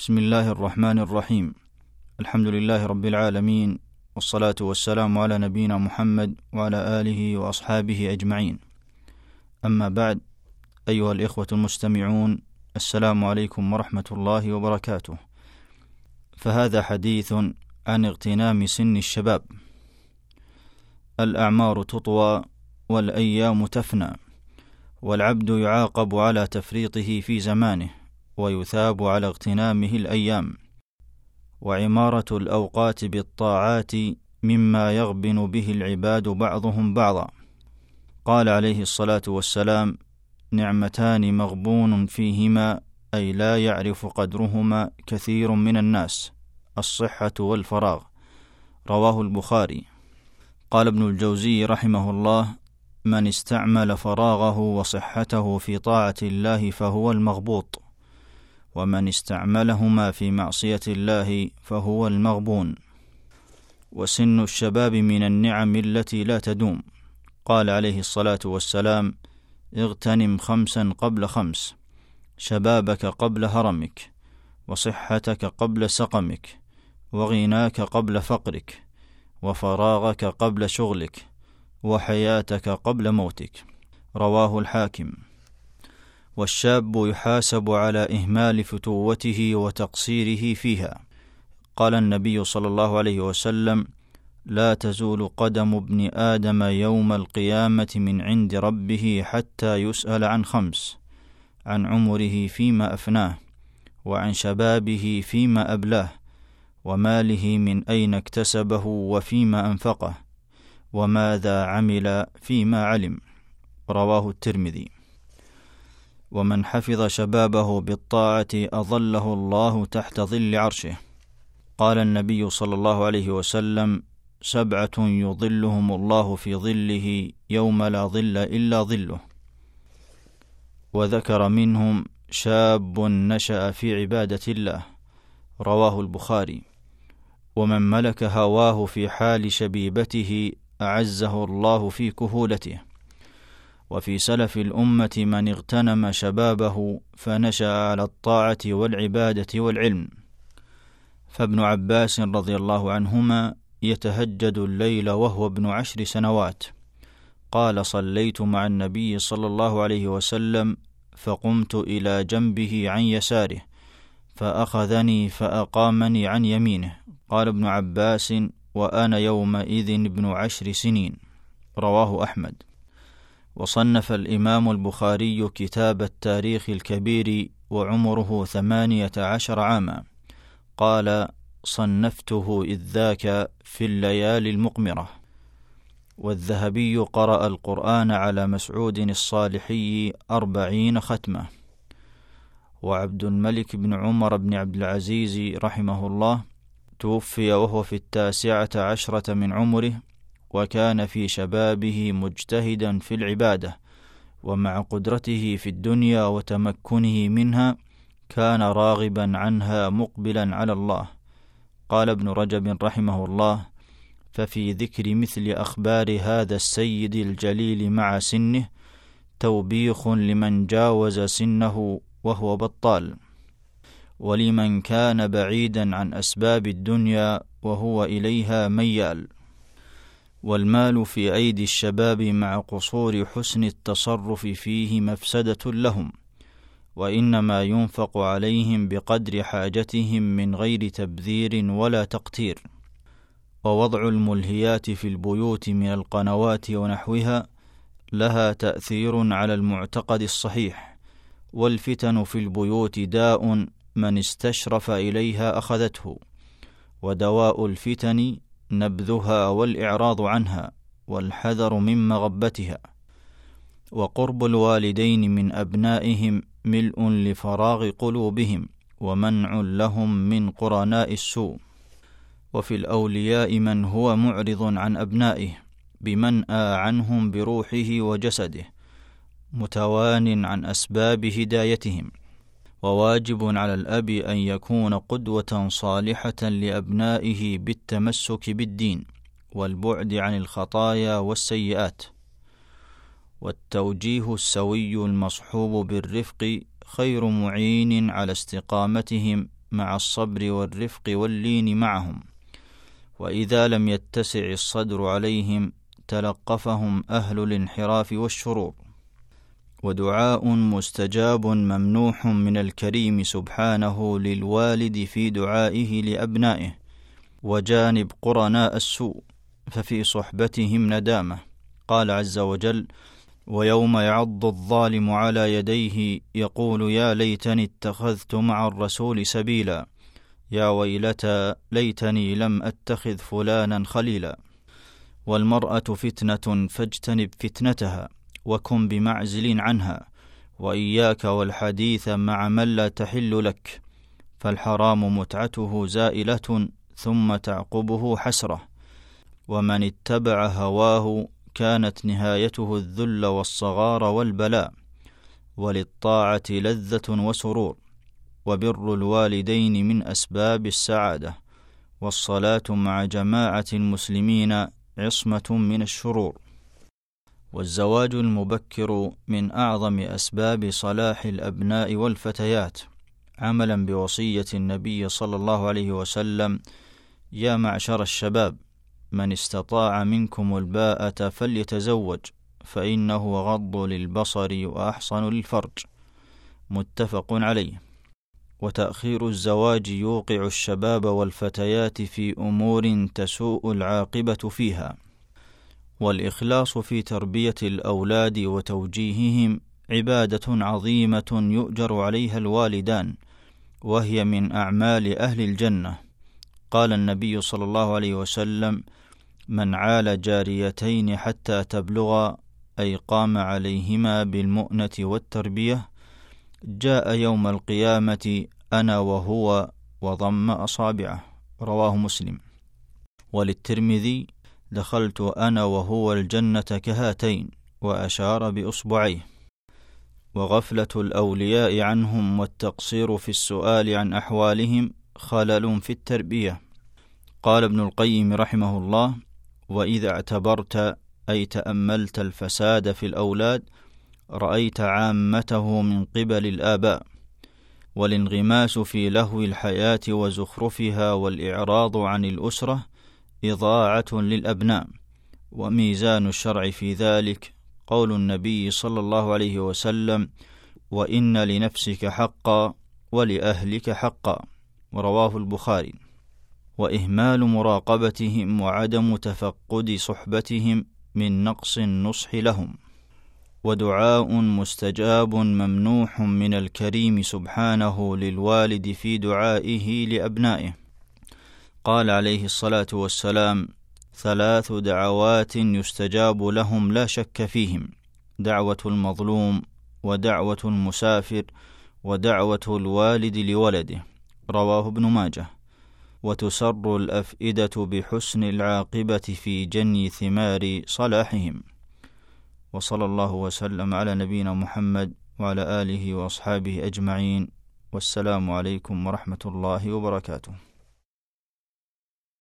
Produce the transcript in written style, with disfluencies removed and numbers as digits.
بسم الله الرحمن الرحيم. الحمد لله رب العالمين، والصلاة والسلام على نبينا محمد وعلى آله وأصحابه أجمعين. أما بعد، أيها الإخوة المستمعون، السلام عليكم ورحمة الله وبركاته. فهذا حديث عن اغتنام سن الشباب. الأعمار تطوى والأيام تفنى، والعبد يعاقب على تفريطه في زمانه، ويثاب على اغتنامه الأيام. وعمارة الأوقات بالطاعات مما يغبن به العباد بعضهم بعضا. قال عليه الصلاة والسلام: نعمتان مغبون فيهما، أي لا يعرف قدرهما كثير من الناس: الصحة والفراغ. رواه البخاري. قال ابن الجوزي رحمه الله: من استعمل فراغه وصحته في طاعة الله فهو المغبوط، ومن استعملهما في معصية الله فهو المغبون. وسن الشباب من النعم التي لا تدوم. قال عليه الصلاة والسلام: اغتنم 5 قبل 5: شبابك قبل هرمك، وصحتك قبل سقمك، وغناك قبل فقرك، وفراغك قبل شغلك، وحياتك قبل موتك. رواه الحاكم. والشاب يحاسب على إهمال فتوته وتقصيره فيها. قال النبي صلى الله عليه وسلم: لا تزول قدم ابن آدم يوم القيامة من عند ربه حتى يسأل عن 5: عن عمره فيما أفناه، وعن شبابه فيما أبلاه، وماله من أين اكتسبه وفيما أنفقه، وماذا عمل فيما علم. رواه الترمذي. ومن حفظ شبابه بالطاعة أظله الله تحت ظل عرشه. قال النبي صلى الله عليه وسلم: 7 يظلهم الله في ظله يوم لا ظل إلا ظله. وذكر منهم: شاب نشأ في عبادة الله. رواه البخاري. ومن ملك هواه في حال شبيبته أعزه الله في كهولته. وفي سلف الأمة من اغتنم شبابه فنشأ على الطاعة والعبادة والعلم. فابن عباس رضي الله عنهما يتهجد الليل وهو ابن 10 سنوات. قال: صليت مع النبي صلى الله عليه وسلم، فقمت إلى جنبه عن يساره، فأخذني فأقامني عن يمينه. قال ابن عباس: وأنا يومئذ ابن 10 سنين. رواه أحمد. وصنف الإمام البخاري كتاب التاريخ الكبير وعمره 18 عاما. قال: صنفته إذ ذاك في الليالي المقمرة. والذهبي قرأ القرآن على مسعود الصالحي 40 ختمة. وعبد الملك بن عمر بن عبد العزيز رحمه الله توفي وهو في 19 من عمره، وكان في شبابه مجتهدا في العبادة، ومع قدرته في الدنيا وتمكنه منها كان راغبا عنها مقبلا على الله. قال ابن رجب رحمه الله: ففي ذكر مثل أخبار هذا السيد الجليل مع سنه توبيخ لمن جاوز سنه وهو بطال، ولمن كان بعيدا عن أسباب الدنيا وهو إليها ميال. والمال في أيدي الشباب مع قصور حسن التصرف فيه مفسدة لهم، وإنما ينفق عليهم بقدر حاجتهم من غير تبذير ولا تقتير. ووضع الملهيات في البيوت من القنوات ونحوها لها تأثير على المعتقد الصحيح. والفتن في البيوت داء من استشرف إليها أخذته، ودواء الفتن نبذها والإعراض عنها والحذر من مغبتها. وقرب الوالدين من أبنائهم ملء لفراغ قلوبهم، ومنع لهم من قرناء السوء. وفي الأولياء من هو معرض عن أبنائه بمنأى عنهم بروحه وجسده، متوان عن أسباب هدايتهم. وواجب على الأب أن يكون قدوة صالحة لأبنائه بالتمسك بالدين والبعد عن الخطايا والسيئات. والتوجيه السوي المصحوب بالرفق خير معين على استقامتهم مع الصبر والرفق واللين معهم، وإذا لم يتسع الصدر عليهم تلقفهم أهل الانحراف والشرور. ودعاء مستجاب ممنوح من الكريم سبحانه للوالد في دعائه لأبنائه، وجانب قرناء السوء، ففي صحبتهم ندامة. قال عز وجل: ويوم يعض الظالم على يديه يقول يا ليتني اتخذت مع الرسول سبيلا، يا ويلتى ليتني لم أتخذ فلانا خليلا. والمرأة فتنة فاجتنب فتنتها، وكن بمعزل عنها، وإياك والحديث مع من لا تحل لك، فالحرام متعته زائلة ثم تعقبه حسرة، ومن اتبع هواه كانت نهايته الذل والصغار والبلاء. وللطاعة لذة وسرور، وبر الوالدين من أسباب السعادة، والصلاة مع جماعة المسلمين عصمة من الشرور. والزواج المبكر من أعظم أسباب صلاح الأبناء والفتيات، عملا بوصية النبي صلى الله عليه وسلم: يا معشر الشباب، من استطاع منكم الباءة فليتزوج، فإنه غض للبصر وأحصن للفرج. متفق عليه. وتأخير الزواج يوقع الشباب والفتيات في أمور تسوء العاقبة فيها. والإخلاص في تربية الأولاد وتوجيههم عبادة عظيمة يؤجر عليها الوالدان، وهي من أعمال أهل الجنة. قال النبي صلى الله عليه وسلم: من عال جاريتين حتى تبلغا، أي قام عليهما بالمؤنة والتربية، جاء يوم القيامة أنا وهو وضم أصابعه. رواه مسلم. وللترمذي: دخلت أنا وهو الجنة كهاتين، وأشار بإصبعيه. وغفلة الأولياء عنهم والتقصير في السؤال عن أحوالهم خلل في التربية. قال ابن القيم رحمه الله: وإذا اعتبرت أي تأملت الفساد في الأولاد، رأيت عامته من قبل الآباء، والانغماس في لهو الحياة وزخرفها والإعراض عن الأسرة إضاعة للأبناء. وميزان الشرع في ذلك قول النبي صلى الله عليه وسلم: وإن لنفسك حقا ولأهلك حقا. رواه البخاري. وإهمال مراقبتهم وعدم تفقد صحبتهم من نقص النصح لهم. ودعاء مستجاب ممنوح من الكريم سبحانه للوالد في دعائه لأبنائه. قال عليه الصلاة والسلام: 3 دعوات يستجاب لهم لا شك فيهم: دعوة المظلوم، ودعوة المسافر، ودعوة الوالد لولده. رواه ابن ماجه. وتسر الأفئدة بحسن العاقبة في جني ثمار صلاحهم. وصلى الله وسلم على نبينا محمد وعلى آله وأصحابه أجمعين، والسلام عليكم ورحمة الله وبركاته.